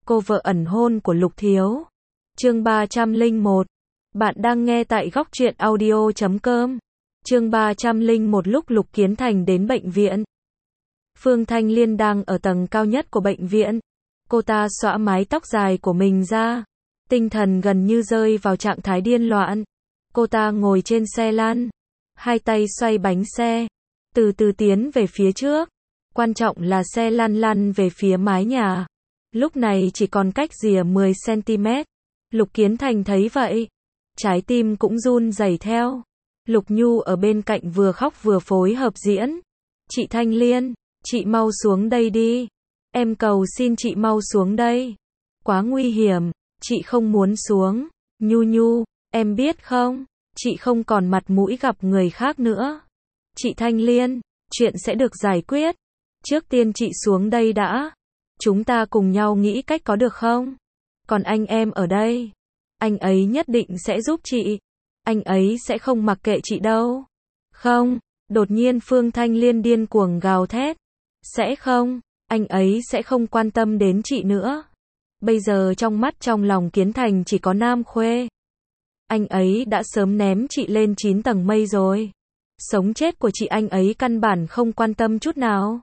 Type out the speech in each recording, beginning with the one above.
cô vợ ẩn hôn của Lục Thiếu. Chương 301. Bạn đang nghe tại góc truyện audio.com. Chương 301. Lúc Lục Kiến Thành đến bệnh viện. Phương Thanh Liên đang ở tầng cao nhất của bệnh viện. Cô ta xõa mái tóc dài của mình ra, tinh thần gần như rơi vào trạng thái điên loạn. Cô ta ngồi trên xe lăn, hai tay xoay bánh xe, từ từ tiến về phía trước. Quan trọng là xe lăn về phía mái nhà. Lúc này chỉ còn cách rìa 10 cm. Lục Kiến Thành thấy vậy, trái tim cũng run rẩy theo. Lục Nhu ở bên cạnh vừa khóc vừa phối hợp diễn. Chị Thanh Liên, chị mau xuống đây đi. Em cầu xin chị mau xuống đây. Quá nguy hiểm, chị không muốn xuống. Nhu, em biết không, chị không còn mặt mũi gặp người khác nữa. Chị Thanh Liên, chuyện sẽ được giải quyết. Trước tiên chị xuống đây đã. Chúng ta cùng nhau nghĩ cách có được không? Còn anh em ở đây, anh ấy nhất định sẽ giúp chị. Anh ấy sẽ không mặc kệ chị đâu. Không, đột nhiên Phương Thanh Liên điên cuồng gào thét. Sẽ không, anh ấy sẽ không quan tâm đến chị nữa. Bây giờ trong mắt trong lòng Kiến Thành chỉ có Nam Khuê. Anh ấy đã sớm ném chị lên 9 tầng mây rồi. Sống chết của chị anh ấy căn bản không quan tâm chút nào.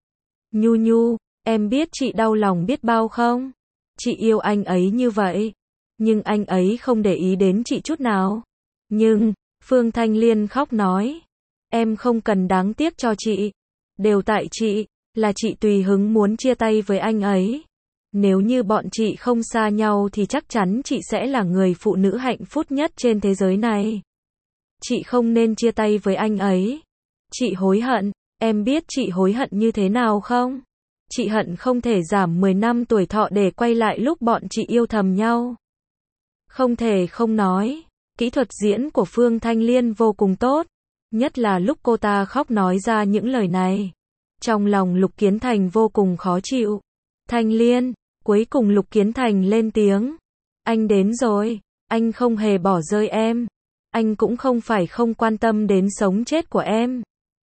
Nhu, em biết chị đau lòng biết bao không? Chị yêu anh ấy như vậy, nhưng anh ấy không để ý đến chị chút nào. Nhưng, Phương Thanh Liên khóc nói, em không cần đáng tiếc cho chị. Đều tại chị, là chị tùy hứng muốn chia tay với anh ấy. Nếu như bọn chị không xa nhau thì chắc chắn chị sẽ là người phụ nữ hạnh phúc nhất trên thế giới này. Chị không nên chia tay với anh ấy. Chị hối hận, em biết chị hối hận như thế nào không? Chị hận không thể giảm 10 năm tuổi thọ để quay lại lúc bọn chị yêu thầm nhau. Không thể không nói, kỹ thuật diễn của Phương Thanh Liên vô cùng tốt, nhất là lúc cô ta khóc nói ra những lời này. Trong lòng Lục Kiến Thành vô cùng khó chịu. Thanh Liên, cuối cùng Lục Kiến Thành lên tiếng. Anh đến rồi, anh không hề bỏ rơi em. Anh cũng không phải không quan tâm đến sống chết của em.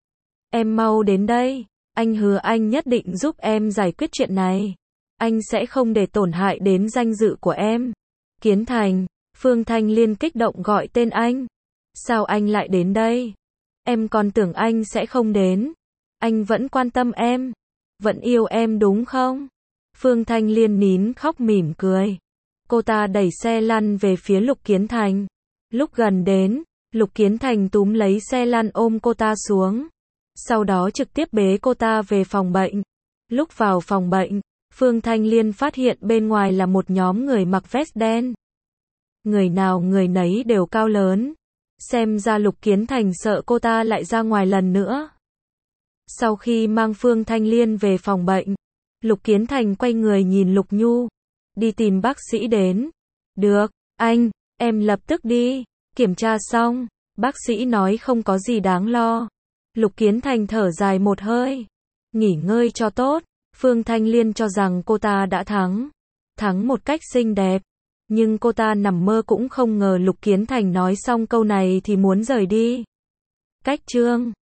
Em mau đến đây, anh hứa anh nhất định giúp em giải quyết chuyện này. Anh sẽ không để tổn hại đến danh dự của em. Kiến Thành, Phương Thanh Liên kích động gọi tên anh. Sao anh lại đến đây? Em còn tưởng anh sẽ không đến. Anh vẫn quan tâm em, vẫn yêu em đúng không? Phương Thanh Liên nín khóc mỉm cười. Cô ta đẩy xe lăn về phía Lục Kiến Thành. Lúc gần đến, Lục Kiến Thành túm lấy xe lăn ôm cô ta xuống. Sau đó trực tiếp bế cô ta về phòng bệnh. Lúc vào phòng bệnh, Phương Thanh Liên phát hiện bên ngoài là một nhóm người mặc vest đen. Người nào người nấy đều cao lớn. Xem ra Lục Kiến Thành sợ cô ta lại ra ngoài lần nữa. Sau khi mang Phương Thanh Liên về phòng bệnh, Lục Kiến Thành quay người nhìn Lục Nhu. Đi tìm bác sĩ đến. Được, anh, em lập tức đi. Kiểm tra xong, bác sĩ nói không có gì đáng lo. Lục Kiến Thành thở dài một hơi. Nghỉ ngơi cho tốt. Phương Thanh Liên cho rằng cô ta đã thắng. Thắng một cách xinh đẹp. Nhưng cô ta nằm mơ cũng không ngờ Lục Kiến Thành nói xong câu này thì muốn rời đi. Cách chương